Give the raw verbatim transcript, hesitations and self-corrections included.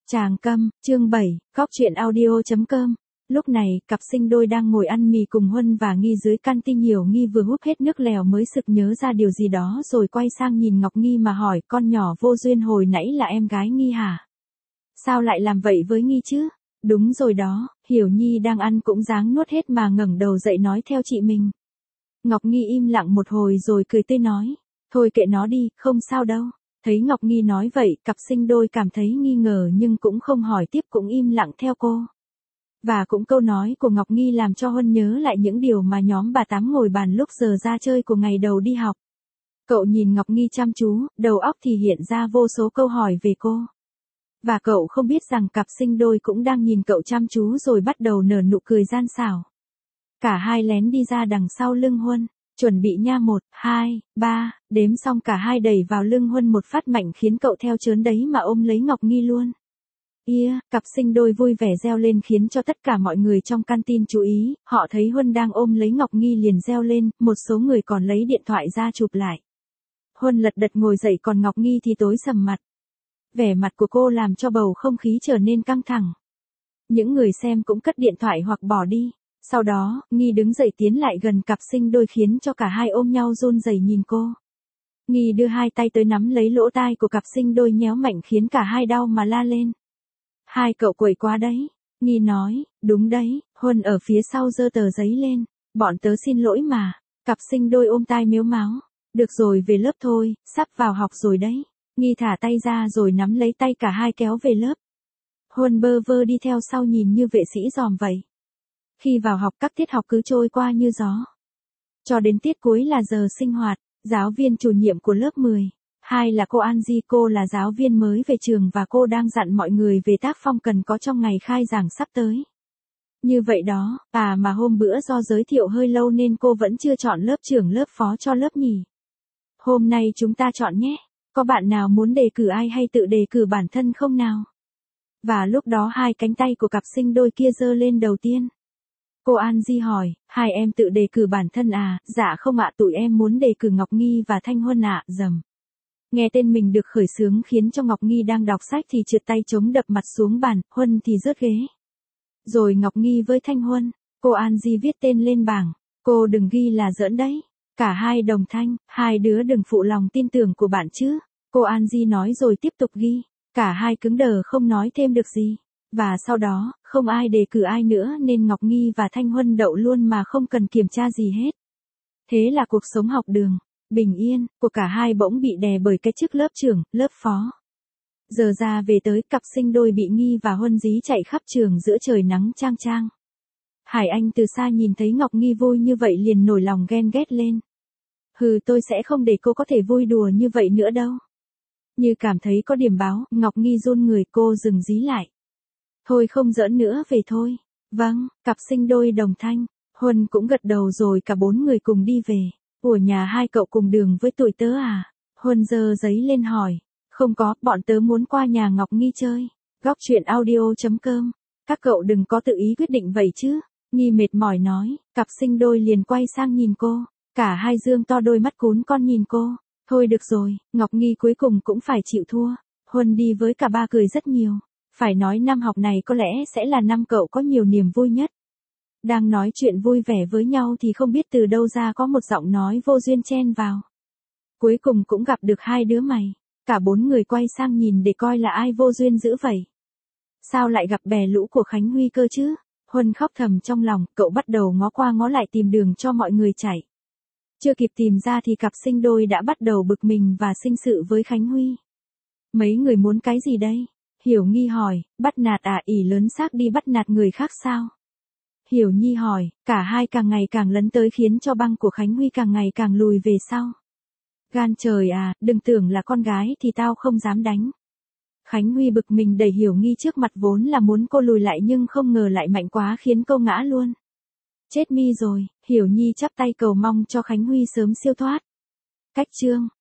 Tràng Câm, chương bảy, Góc Chuyện Audio.com. Lúc này, cặp sinh đôi đang ngồi ăn mì cùng Huân và Nghi dưới canteen. Hiểu Nghi vừa húp hết nước lèo mới sực nhớ ra điều gì đó rồi quay sang nhìn Ngọc Nghi mà hỏi, con nhỏ vô duyên hồi nãy là em gái Nghi hả? Sao lại làm vậy với Nghi chứ? Đúng rồi đó, Hiểu Nhi đang ăn cũng dáng nuốt hết mà ngẩng đầu dậy nói theo chị mình. Ngọc Nghi im lặng một hồi rồi cười tươi nói, thôi kệ nó đi, không sao đâu. Thấy Ngọc Nghi nói vậy, cặp sinh đôi cảm thấy nghi ngờ nhưng cũng không hỏi tiếp, cũng im lặng theo cô. Và cũng câu nói của Ngọc Nghi làm cho Huân nhớ lại những điều mà nhóm bà Tám ngồi bàn lúc giờ ra chơi của ngày đầu đi học. Cậu nhìn Ngọc Nghi chăm chú, đầu óc thì hiện ra vô số câu hỏi về cô. Và cậu không biết rằng cặp sinh đôi cũng đang nhìn cậu chăm chú rồi bắt đầu nở nụ cười gian xảo. Cả hai lén đi ra đằng sau lưng Huân. Chuẩn bị nha, một, hai, ba, đếm xong cả hai đẩy vào lưng Huân một phát mạnh khiến cậu theo chớn đấy mà ôm lấy Ngọc Nghi luôn. Yeah, cặp sinh đôi vui vẻ reo lên khiến cho tất cả mọi người trong canteen chú ý, họ thấy Huân đang ôm lấy Ngọc Nghi liền reo lên, một số người còn lấy điện thoại ra chụp lại. Huân lật đật ngồi dậy còn Ngọc Nghi thì tối sầm mặt. Vẻ mặt của cô làm cho bầu không khí trở nên căng thẳng. Những người xem cũng cất điện thoại hoặc bỏ đi. Sau đó, Nghi đứng dậy tiến lại gần cặp sinh đôi khiến cho cả hai ôm nhau run rẩy nhìn cô. Nghi đưa hai tay tới nắm lấy lỗ tai của cặp sinh đôi nhéo mạnh khiến cả hai đau mà la lên. Hai cậu quậy quá đấy. Nghi nói, đúng đấy. Huân ở phía sau giơ tờ giấy lên. Bọn tớ xin lỗi mà. Cặp sinh đôi ôm tai mếu máo. Được rồi, về lớp thôi, sắp vào học rồi đấy. Nghi thả tay ra rồi nắm lấy tay cả hai kéo về lớp. Huân bơ vơ đi theo sau nhìn như vệ sĩ dòm vậy. Khi vào học các tiết học cứ trôi qua như gió. Cho đến tiết cuối là giờ sinh hoạt, giáo viên chủ nhiệm của lớp mười. Hai là cô Angie, cô là giáo viên mới về trường và cô đang dặn mọi người về tác phong cần có trong ngày khai giảng sắp tới. Như vậy đó, à mà hôm bữa do giới thiệu hơi lâu nên cô vẫn chưa chọn lớp trưởng lớp phó cho lớp nhỉ. Hôm nay chúng ta chọn nhé, có bạn nào muốn đề cử ai hay tự đề cử bản thân không nào? Và lúc đó hai cánh tay của cặp sinh đôi kia giơ lên đầu tiên. Cô Angie hỏi, hai em tự đề cử bản thân à? Dạ không ạ, tụi em muốn đề cử Ngọc Nghi và Thanh Huân ạ. Dầm. Nghe tên mình được khởi xướng khiến cho Ngọc Nghi đang đọc sách thì trượt tay chống đập mặt xuống bàn, Huân thì rớt ghế. Rồi Ngọc Nghi với Thanh Huân, cô Angie viết tên lên bảng, cô đừng ghi là giỡn đấy. Cả hai đồng thanh, hai đứa đừng phụ lòng tin tưởng của bạn chứ. Cô Angie nói rồi tiếp tục ghi, cả hai cứng đờ không nói thêm được gì. Và sau đó, không ai đề cử ai nữa nên Ngọc Nghi và Thanh Huân đậu luôn mà không cần kiểm tra gì hết. Thế là cuộc sống học đường, bình yên, của cả hai bỗng bị đè bởi cái chức lớp trưởng, lớp phó. Giờ ra về tới, cặp sinh đôi bị Nghi và Huân dí chạy khắp trường giữa trời nắng chang chang. Hải Anh từ xa nhìn thấy Ngọc Nghi vui như vậy liền nổi lòng ghen ghét lên. Hừ, tôi sẽ không để cô có thể vui đùa như vậy nữa đâu. Như cảm thấy có điểm báo, Ngọc Nghi run người, cô dừng dí lại. Thôi không giỡn nữa, về thôi. Vâng, cặp sinh đôi đồng thanh. Huân cũng gật đầu rồi cả bốn người cùng đi về. Ủa, nhà hai cậu cùng đường với tụi tớ à? Huân giơ giấy lên hỏi. Không có, bọn tớ muốn qua nhà Ngọc Nghi chơi. Góc Chuyện Audio.com. Các cậu đừng có tự ý quyết định vậy chứ. Nghi mệt mỏi nói. Cặp sinh đôi liền quay sang nhìn cô. Cả hai dương to đôi mắt cún con nhìn cô. Thôi được rồi, Ngọc Nghi cuối cùng cũng phải chịu thua. Huân đi với cả ba cười rất nhiều. Phải nói năm học này có lẽ sẽ là năm cậu có nhiều niềm vui nhất. Đang nói chuyện vui vẻ với nhau thì không biết từ đâu ra có một giọng nói vô duyên chen vào. Cuối cùng cũng gặp được hai đứa mày. Cả bốn người quay sang nhìn để coi là ai vô duyên dữ vậy. Sao lại gặp bè lũ của Khánh Huy cơ chứ? Huân khóc thầm trong lòng, cậu bắt đầu ngó qua ngó lại tìm đường cho mọi người chạy. Chưa kịp tìm ra thì cặp sinh đôi đã bắt đầu bực mình và sinh sự với Khánh Huy. Mấy người muốn cái gì đây? Hiểu Nghi hỏi, bắt nạt à? Ỉ lớn xác đi bắt nạt người khác sao? Hiểu Nhi hỏi, cả hai càng ngày càng lấn tới khiến cho băng của Khánh Huy càng ngày càng lùi về sau. Gan trời à, đừng tưởng là con gái thì tao không dám đánh. Khánh Huy bực mình đẩy Hiểu Nghi trước mặt, vốn là muốn cô lùi lại nhưng không ngờ lại mạnh quá khiến cô ngã luôn. Chết mi rồi, Hiểu Nhi chắp tay cầu mong cho Khánh Huy sớm siêu thoát. Cách chương